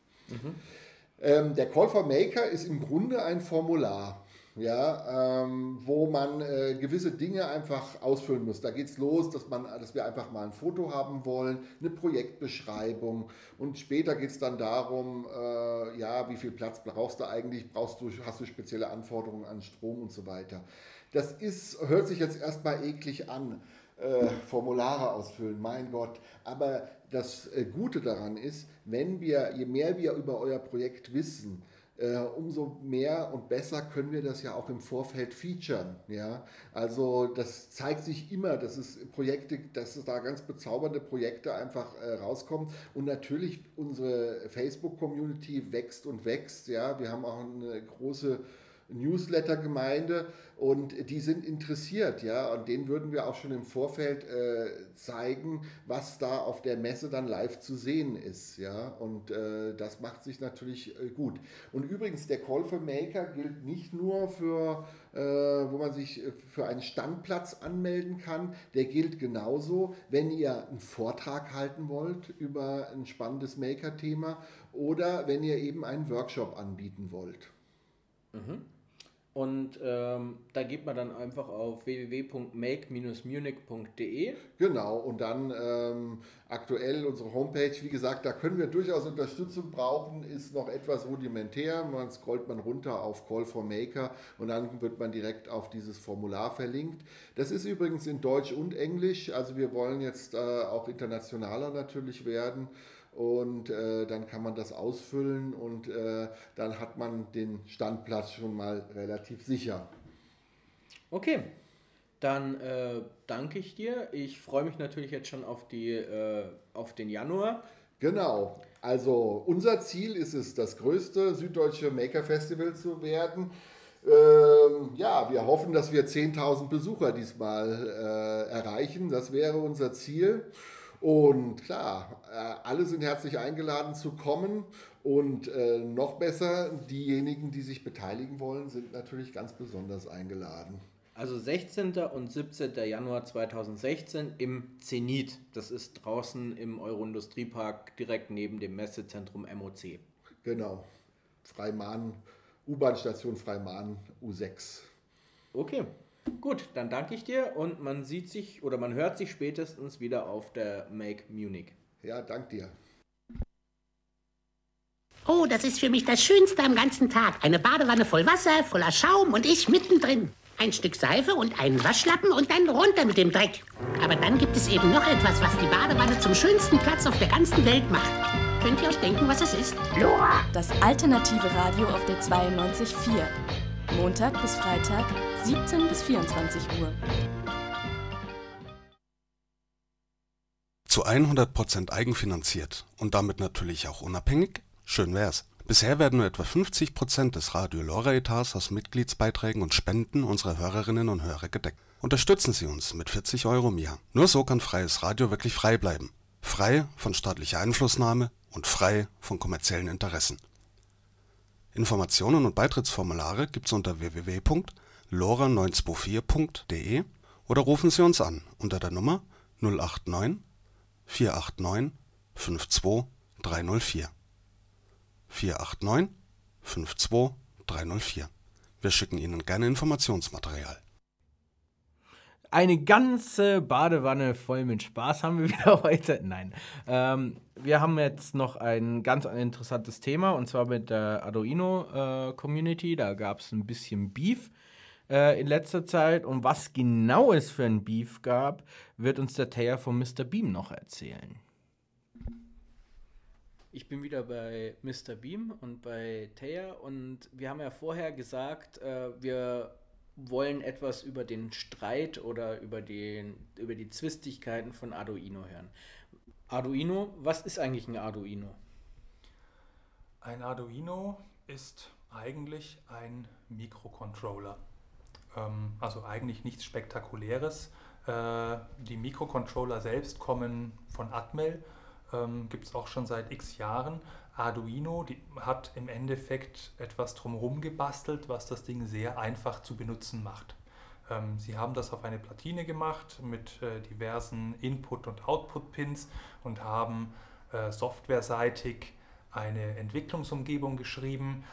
Der Call for Maker ist im Grunde ein Formular, ja, wo man gewisse Dinge einfach ausfüllen muss. Da geht es los, dass wir einfach mal ein Foto haben wollen, eine Projektbeschreibung und später geht es dann darum, ja, wie viel Platz brauchst du eigentlich, hast du spezielle Anforderungen an Strom und so weiter. Das hört sich jetzt erstmal eklig an. Formulare ausfüllen, mein Gott. Aber das Gute daran ist, je mehr wir über euer Projekt wissen, umso mehr und besser können wir das ja auch im Vorfeld featuren. Ja? Also das zeigt sich immer, dass da ganz bezaubernde Projekte einfach rauskommen. Und natürlich unsere Facebook-Community wächst und wächst. Ja? Wir haben auch eine große Newsletter-Gemeinde und die sind interessiert, ja, und denen würden wir auch schon im Vorfeld zeigen, was da auf der Messe dann live zu sehen ist, ja, und das macht sich natürlich gut. Und übrigens, der Call for Maker gilt nicht nur wo man sich für einen Standplatz anmelden kann, der gilt genauso, wenn ihr einen Vortrag halten wollt über ein spannendes Maker-Thema oder wenn ihr eben einen Workshop anbieten wollt. Und da geht man dann einfach auf www.make-munich.de. Genau, und dann aktuell unsere Homepage, wie gesagt, da können wir durchaus Unterstützung brauchen, ist noch etwas rudimentär. Man scrollt runter auf Call for Maker und dann wird man direkt auf dieses Formular verlinkt. Das ist übrigens in Deutsch und Englisch, also wir wollen jetzt auch internationaler natürlich werden. Und dann kann man das ausfüllen und dann hat man den Standplatz schon mal relativ sicher. Okay, dann danke ich dir. Ich freue mich natürlich jetzt schon auf den Januar. Genau, also unser Ziel ist es, das größte süddeutsche Maker Festival zu werden. Ja, wir hoffen, dass wir 10.000 Besucher diesmal erreichen. Das wäre unser Ziel. Und klar, alle sind herzlich eingeladen zu kommen und noch besser, diejenigen, die sich beteiligen wollen, sind natürlich ganz besonders eingeladen. Also 16. und 17. Januar 2016 im Zenit. Das ist draußen im Euro-Industriepark direkt neben dem Messezentrum MOC. Genau, Freimann, U-Bahn-Station Freimann U6. Okay. Gut, dann danke ich dir und man sieht sich oder man hört sich spätestens wieder auf der Make Munich. Ja, dank dir. Oh, das ist für mich das Schönste am ganzen Tag. Eine Badewanne voll Wasser, voller Schaum und ich mittendrin. ein Stück Seife und einen Waschlappen und dann runter mit dem Dreck. Aber dann gibt es eben noch etwas, was die Badewanne zum schönsten Platz auf der ganzen Welt macht. Könnt ihr euch denken, was es ist? Lora! Das alternative Radio auf der 92.4. Montag bis Freitag, 17 bis 24 Uhr. Zu 100% eigenfinanziert und damit natürlich auch unabhängig? Schön wär's. Bisher werden nur etwa 50% des Radio Lora-Etats aus Mitgliedsbeiträgen und Spenden unserer Hörerinnen und Hörer gedeckt. Unterstützen Sie uns mit 40 € im Jahr. Nur so kann freies Radio wirklich frei bleiben. Frei von staatlicher Einflussnahme und frei von kommerziellen Interessen. Informationen und Beitrittsformulare gibt's unter www.lora924.de oder rufen Sie uns an unter der Nummer 089 489 52 304. 489 52 304. Wir schicken Ihnen gerne Informationsmaterial. Eine ganze Badewanne voll mit Spaß haben wir wieder heute. Nein. Wir haben jetzt noch ein ganz interessantes Thema, und zwar mit der Arduino-Community. Da gab es ein bisschen Beef in letzter Zeit. Und was genau es für ein Beef gab, wird uns der Taya von Mr. Beam noch erzählen. Ich bin wieder bei Mr. Beam und bei Taya, und wir haben ja vorher gesagt, wir wollen etwas über den Streit oder über die Zwistigkeiten von Arduino hören. Arduino, was ist eigentlich ein Arduino? Ein Arduino ist eigentlich ein Mikrocontroller. Also eigentlich nichts Spektakuläres. Die Mikrocontroller selbst kommen von Atmel, gibt es auch schon seit x Jahren. Arduino, die hat im Endeffekt etwas drumherum gebastelt, was das Ding sehr einfach zu benutzen macht. Sie haben das auf eine Platine gemacht mit diversen Input- und Output-Pins und haben softwareseitig eine Entwicklungsumgebung geschrieben,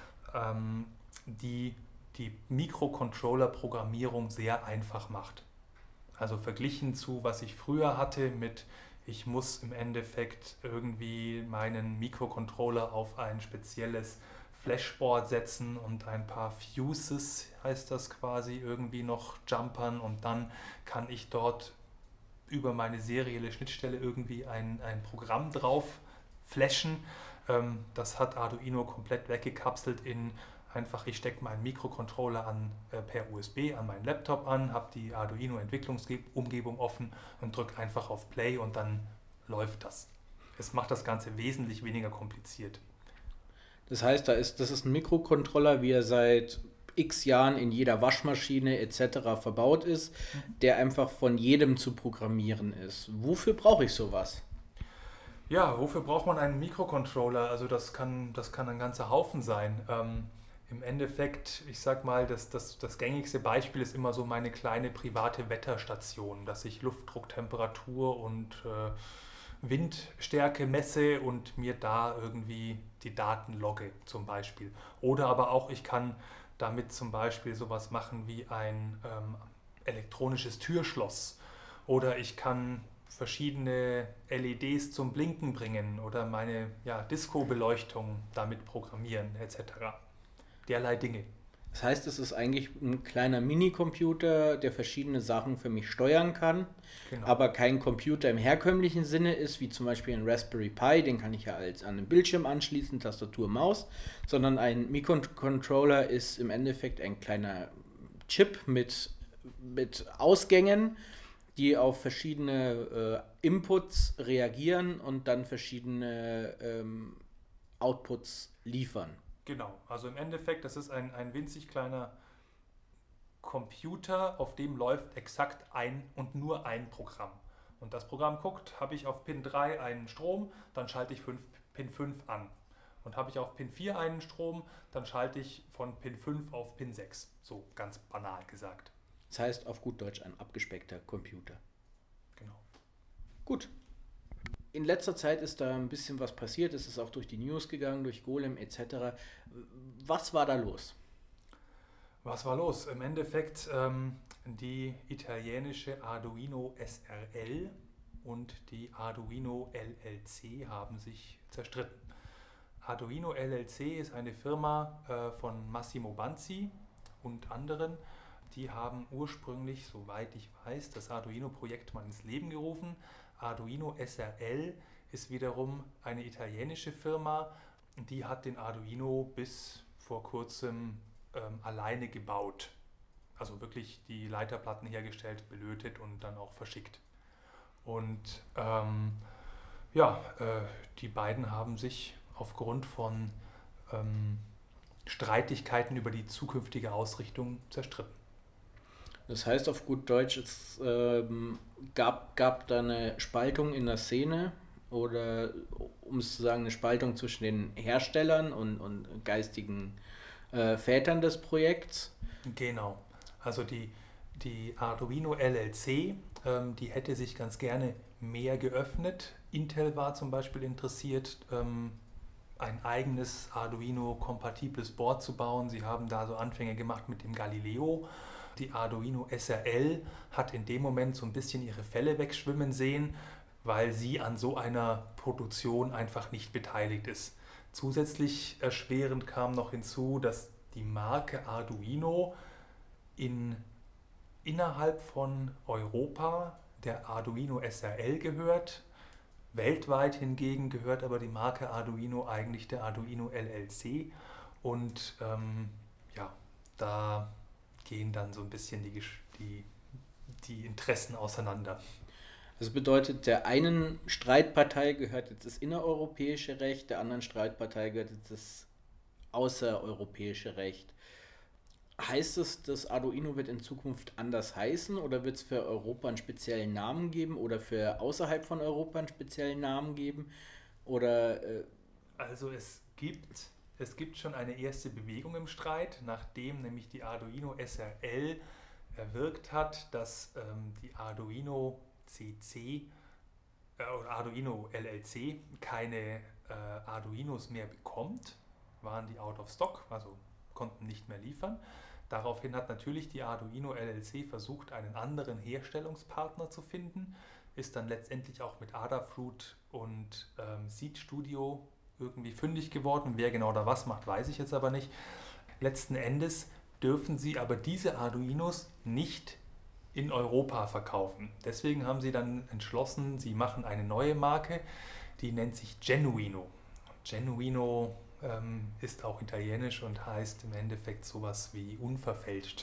die die Mikrocontroller-Programmierung sehr einfach macht. Also verglichen zu, was ich früher hatte mit: Ich muss im Endeffekt irgendwie meinen Mikrocontroller auf ein spezielles Flashboard setzen und ein paar Fuses, heißt das quasi, irgendwie noch jumpern, und dann kann ich dort über meine serielle Schnittstelle irgendwie ein Programm drauf flashen. Das hat Arduino komplett weggekapselt in einfach: Ich stecke meinen Mikrocontroller per USB an meinen Laptop an, habe die Arduino-Entwicklungsumgebung offen und drücke einfach auf Play, und dann läuft das. Es macht das Ganze wesentlich weniger kompliziert. Das heißt, das ist ein Mikrocontroller, wie er seit x Jahren in jeder Waschmaschine etc. verbaut ist, der einfach von jedem zu programmieren ist. Wofür brauche ich sowas? Ja, wofür braucht man einen Mikrocontroller? Also das kann ein ganzer Haufen sein. Im Endeffekt, ich sag mal, das gängigste Beispiel ist immer so meine kleine private Wetterstation, dass ich Luftdruck, Temperatur und Windstärke messe und mir da irgendwie die Daten logge zum Beispiel. Oder aber auch, ich kann damit zum Beispiel sowas machen wie ein elektronisches Türschloss. Oder ich kann verschiedene LEDs zum Blinken bringen oder meine Disco-Beleuchtung damit programmieren etc. Derlei Dinge. Das heißt, es ist eigentlich ein kleiner Minicomputer, der verschiedene Sachen für mich steuern kann, Genau. aber kein Computer im herkömmlichen Sinne ist, wie zum Beispiel ein Raspberry Pi, den kann ich ja an den Bildschirm anschließen, Tastatur, Maus, sondern ein Mikrocontroller ist im Endeffekt ein kleiner Chip mit Ausgängen, die auf verschiedene Inputs reagieren und dann verschiedene Outputs liefern. Genau, also im Endeffekt, das ist ein winzig kleiner Computer, auf dem läuft exakt ein und nur ein Programm. Und das Programm guckt: Habe ich auf Pin 3 einen Strom, dann schalte ich Pin 5 an. Und habe ich auf Pin 4 einen Strom, dann schalte ich von Pin 5 auf Pin 6. So ganz banal gesagt. Das heißt auf gut Deutsch ein abgespeckter Computer. Genau. Gut. In letzter Zeit ist da ein bisschen was passiert. Es ist auch durch die News gegangen, durch Golem etc. Was war da los? Was war los? Im Endeffekt die italienische Arduino SRL und die Arduino LLC haben sich zerstritten. Arduino LLC ist eine Firma von Massimo Banzi und anderen, die haben ursprünglich, soweit ich weiß, das Arduino-Projekt mal ins Leben gerufen. Arduino SRL ist wiederum eine italienische Firma, die hat den Arduino bis vor kurzem alleine gebaut. Also wirklich die Leiterplatten hergestellt, belötet und dann auch verschickt. Und die beiden haben sich aufgrund von Streitigkeiten über die zukünftige Ausrichtung zerstritten. Das heißt auf gut Deutsch, es gab da eine Spaltung in der Szene oder, um es zu sagen, eine Spaltung zwischen den Herstellern und geistigen Vätern des Projekts. Genau. Also die Arduino LLC, die hätte sich ganz gerne mehr geöffnet. Intel war zum Beispiel interessiert, ein eigenes Arduino-kompatibles Board zu bauen. Sie haben da so Anfänge gemacht mit dem Galileo. Die Arduino SRL hat in dem Moment so ein bisschen ihre Fälle wegschwimmen sehen, weil sie an so einer Produktion einfach nicht beteiligt ist. Zusätzlich erschwerend kam noch hinzu, dass die Marke Arduino innerhalb von Europa der Arduino SRL gehört. Weltweit hingegen gehört aber die Marke Arduino eigentlich der Arduino LLC. Und da gehen dann so ein bisschen die Interessen auseinander. Das bedeutet, der einen Streitpartei gehört jetzt das innereuropäische Recht, der anderen Streitpartei gehört jetzt das außereuropäische Recht. Heißt es, das Arduino wird in Zukunft anders heißen oder wird es für Europa einen speziellen Namen geben oder für außerhalb von Europa einen speziellen Namen geben? Oder, Also es gibt schon eine erste Bewegung im Streit, nachdem nämlich die Arduino SRL erwirkt hat, dass die Arduino CC oder Arduino LLC keine Arduinos mehr bekommt, waren die out of stock, also konnten nicht mehr liefern. Daraufhin hat natürlich die Arduino LLC versucht, einen anderen Herstellungspartner zu finden, ist dann letztendlich auch mit Adafruit und Seed Studio irgendwie fündig geworden. Wer genau da was macht, weiß ich jetzt aber nicht. Letzten Endes dürfen sie aber diese Arduinos nicht in Europa verkaufen. Deswegen haben sie dann entschlossen, sie machen eine neue Marke, die nennt sich Genuino. Genuino ist auch italienisch und heißt im Endeffekt sowas wie unverfälscht.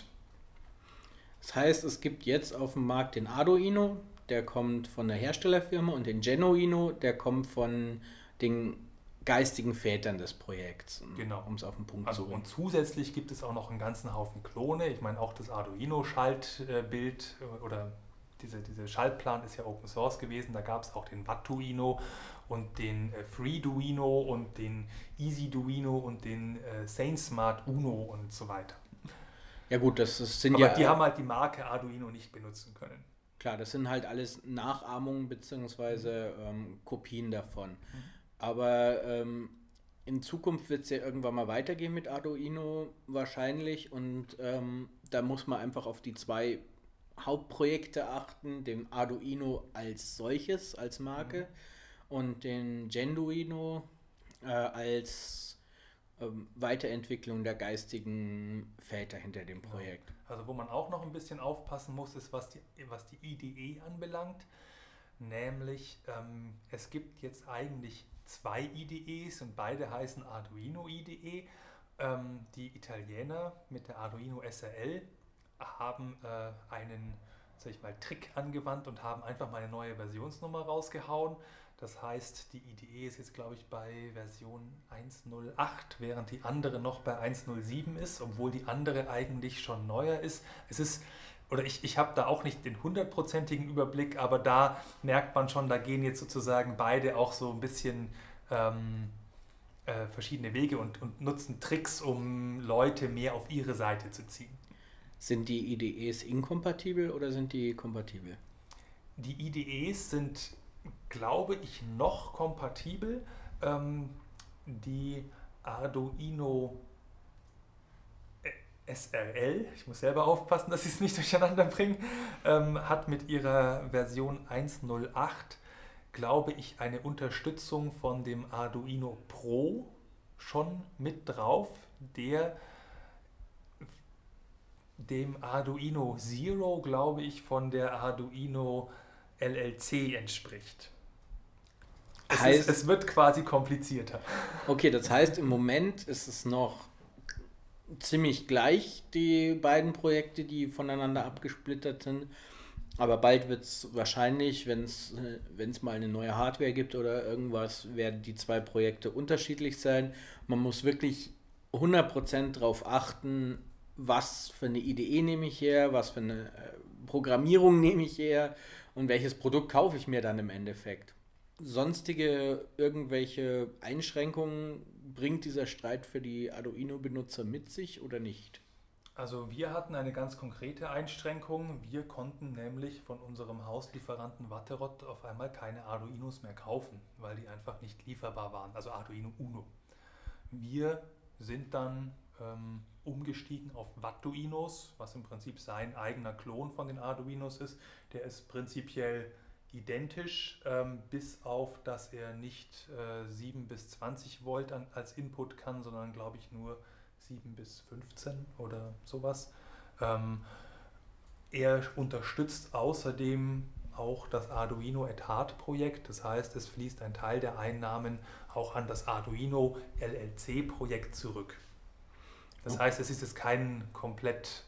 Das heißt, es gibt jetzt auf dem Markt den Arduino, der kommt von der Herstellerfirma, und den Genuino, der kommt von den geistigen Vätern des Projekts, genau, um es auf den Punkt zu bringen. Und zusätzlich gibt es auch noch einen ganzen Haufen Klone. Ich meine, auch das Arduino-Schaltbild oder diese Schaltplan ist ja Open Source gewesen. Da gab es auch den Wattuino und den FreeDuino und den EasyDuino und den SainSmart Uno und so weiter. Ja gut, das sind aber ja... die haben halt die Marke Arduino nicht benutzen können. Klar, das sind halt alles Nachahmungen bzw. Kopien davon. Mhm. Aber in Zukunft wird es ja irgendwann mal weitergehen mit Arduino wahrscheinlich, und da muss man einfach auf die zwei Hauptprojekte achten, den Arduino als solches, als Marke, und den Genuino als Weiterentwicklung der geistigen Väter hinter dem Projekt. Also wo man auch noch ein bisschen aufpassen muss, ist, was die IDE anbelangt. Nämlich, es gibt jetzt eigentlich 2 IDEs und beide heißen Arduino IDE. Die Italiener mit der Arduino SRL haben einen, Trick angewandt und haben einfach mal eine neue Versionsnummer rausgehauen. Das heißt, die IDE ist jetzt, glaube ich, bei Version 1.08, während die andere noch bei 1.07 ist, obwohl die andere eigentlich schon neuer ist. Ich habe da auch nicht den 100%igen Überblick, aber da merkt man schon, da gehen jetzt sozusagen beide auch so ein bisschen verschiedene Wege und nutzen Tricks, um Leute mehr auf ihre Seite zu ziehen. Sind die IDEs inkompatibel oder sind die kompatibel? Die IDEs sind, glaube ich, noch kompatibel. Die Arduino SRL, ich muss selber aufpassen, dass ich es nicht durcheinander bringe, hat mit ihrer Version 1.08, glaube ich, eine Unterstützung von dem Arduino Pro schon mit drauf, der dem Arduino Zero, glaube ich, von der Arduino LLC entspricht. Es wird quasi komplizierter. Okay, das heißt, im Moment ist es noch ziemlich gleich, die beiden Projekte, die voneinander abgesplittert sind. Aber bald wird es wahrscheinlich, wenn es mal eine neue Hardware gibt oder irgendwas, werden die zwei Projekte unterschiedlich sein. Man muss wirklich 100% darauf achten, was für eine IDE nehme ich her, was für eine Programmierung nehme ich her und welches Produkt kaufe ich mir dann im Endeffekt. Sonstige irgendwelche Einschränkungen bringt dieser Streit für die Arduino-Benutzer mit sich oder nicht? Also wir hatten eine ganz konkrete Einschränkung. Wir konnten nämlich von unserem Hauslieferanten Watterott auf einmal keine Arduinos mehr kaufen, weil die einfach nicht lieferbar waren, also Arduino Uno. Wir sind dann umgestiegen auf Wattuinos, was im Prinzip sein eigener Klon von den Arduinos ist. Der ist prinzipiell identisch, bis auf, dass er nicht 7 bis 20 Volt als Input kann, sondern glaube ich nur 7 bis 15 oder sowas. Er unterstützt außerdem auch das Arduino at Heart Projekt, das heißt, es fließt ein Teil der Einnahmen auch an das Arduino LLC Projekt zurück. Das heißt, es ist jetzt kein komplett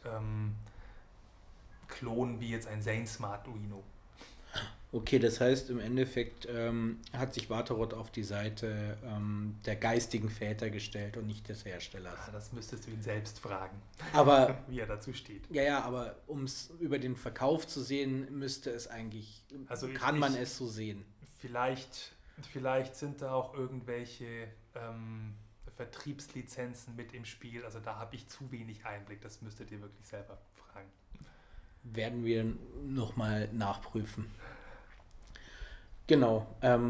Klon wie jetzt ein Zane-Smart Arduino. Okay, das heißt, im Endeffekt hat sich Watterott auf die Seite der geistigen Väter gestellt und nicht des Herstellers. Ja, das müsstest du ihn selbst fragen, aber, wie er dazu steht. Ja, aber um es über den Verkauf zu sehen, müsste es eigentlich, man es so sehen. Vielleicht sind da auch irgendwelche Vertriebslizenzen mit im Spiel. Also da habe ich zu wenig Einblick. Das müsstet ihr wirklich selber fragen. Werden wir nochmal nachprüfen. Genau.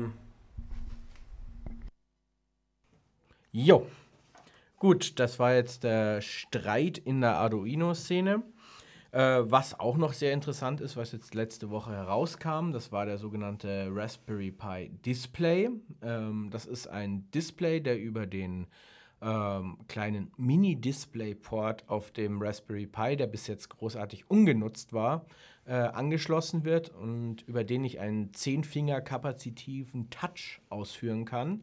Gut, das war jetzt der Streit in der Arduino-Szene. Was auch noch sehr interessant ist, was jetzt letzte Woche herauskam, das war der sogenannte Raspberry Pi Display. Das ist ein Display, der über den kleinen Mini-Display-Port auf dem Raspberry Pi, der bis jetzt großartig ungenutzt war, angeschlossen wird und über den ich einen 10-Finger-kapazitiven Touch ausführen kann.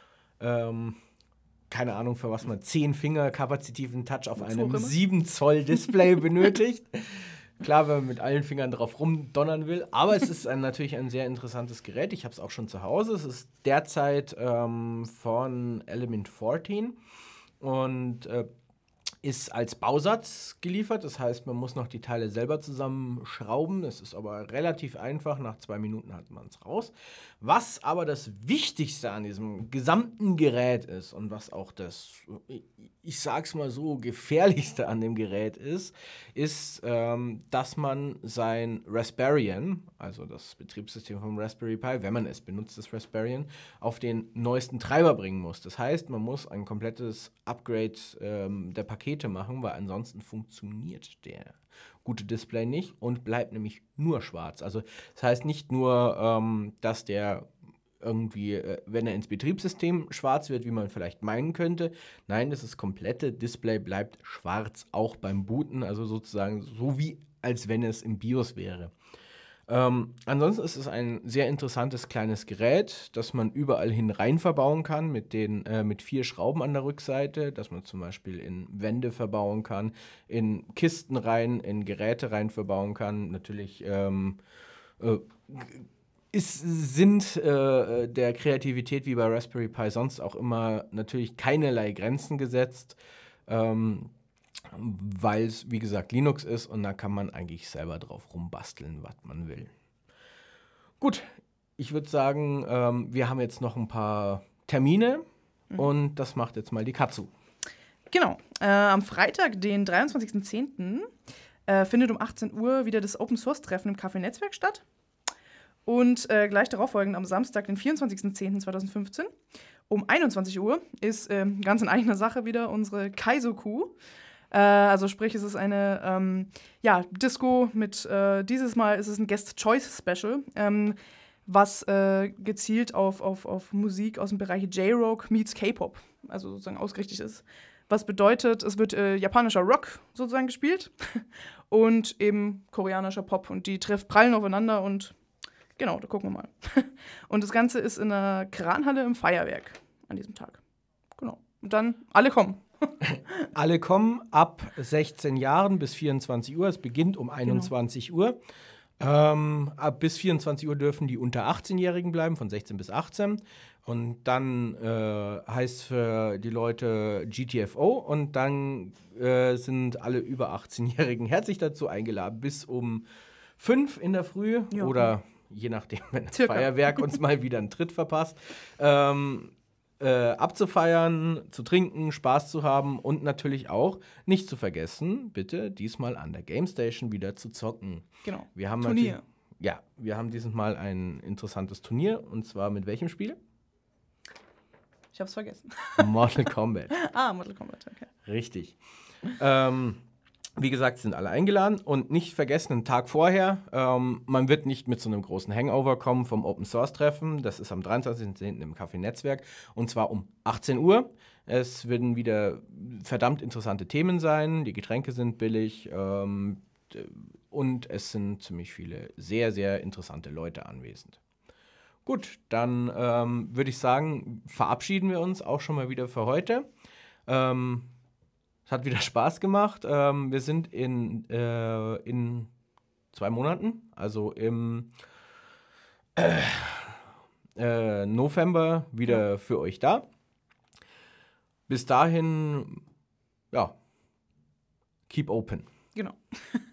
Keine Ahnung, für was man 10-Finger-kapazitiven Touch auf einem 7-Zoll-Display benötigt. Klar, wenn man mit allen Fingern drauf rumdonnern will, aber es ist natürlich ein sehr interessantes Gerät. Ich habe es auch schon zu Hause. Es ist derzeit von Element 14 und ist als Bausatz geliefert. Das heißt, man muss noch die Teile selber zusammenschrauben. Es ist aber relativ einfach. Nach 2 Minuten hat man es raus. Was aber das Wichtigste an diesem gesamten Gerät ist und was auch das, ich sag's mal so, gefährlichste an dem Gerät ist, dass man sein Raspberry, also das Betriebssystem vom Raspberry Pi, wenn man es benutzt, das Raspberry, auf den neuesten Treiber bringen muss. Das heißt, man muss ein komplettes Upgrade der Pakete machen, weil ansonsten funktioniert der gute Display nicht und bleibt nämlich nur schwarz. Also das heißt nicht nur, dass der irgendwie, wenn er ins Betriebssystem schwarz wird, wie man vielleicht meinen könnte. Nein, das komplette Display bleibt schwarz, auch beim Booten, also sozusagen so wie als wenn es im BIOS wäre. Ansonsten ist es ein sehr interessantes kleines Gerät, das man überall hin rein verbauen kann mit 4 Schrauben an der Rückseite, dass man zum Beispiel in Wände verbauen kann, in Kisten rein, in Geräte rein verbauen kann. Natürlich sind der Kreativität wie bei Raspberry Pi sonst auch immer natürlich keinerlei Grenzen gesetzt, weil es, wie gesagt, Linux ist und da kann man eigentlich selber drauf rumbasteln, was man will. Gut, ich würde sagen, wir haben jetzt noch ein paar Termine und das macht jetzt mal die Katsu. Genau, am Freitag, den 23.10., findet um 18 Uhr wieder das Open-Source-Treffen im Café Netzwerk statt. Und gleich darauf folgend am Samstag, den 24.10.2015, um 21 Uhr ist ganz in eigener Sache wieder unsere Kaizoku. Also sprich, es ist eine Disco mit, dieses Mal ist es ein Guest-Choice-Special, was gezielt auf Musik aus dem Bereich J-Rock meets K-Pop, also sozusagen ausgerichtet ist. Was bedeutet, es wird japanischer Rock sozusagen gespielt und eben koreanischer Pop. Und die prallen aufeinander und genau, da gucken wir mal. Und das Ganze ist in der Kranhalle im Feuerwerk an diesem Tag. Genau. Und dann alle kommen. Alle kommen ab 16 Jahren bis 24 Uhr. Es beginnt um 21 Uhr. Bis 24 Uhr dürfen die unter 18-Jährigen bleiben, von 16 bis 18. Und dann heißt für die Leute GTFO und dann sind alle über 18-Jährigen herzlich dazu eingeladen, bis um 5 in der Früh oder je nachdem, wenn das Feuerwerk uns mal wieder einen Tritt verpasst, abzufeiern, zu trinken, Spaß zu haben und natürlich auch, nicht zu vergessen, bitte diesmal an der Game Station wieder zu zocken. Genau, wir haben Turnier. Wir haben dieses Mal ein interessantes Turnier und zwar mit welchem Spiel? Ich hab's vergessen. Mortal Kombat. Mortal Kombat, okay. Richtig. Wie gesagt, sind alle eingeladen und nicht vergessen, einen Tag vorher, man wird nicht mit so einem großen Hangover kommen vom Open-Source-Treffen. Das ist am 23.10. im Café Netzwerk und zwar um 18 Uhr. Es werden wieder verdammt interessante Themen sein. Die Getränke sind billig und es sind ziemlich viele sehr, sehr interessante Leute anwesend. Gut, dann würde ich sagen, verabschieden wir uns auch schon mal wieder für heute. Es hat wieder Spaß gemacht. Wir sind in 2 Monaten, also im November wieder für euch da. Bis dahin, keep open. Genau.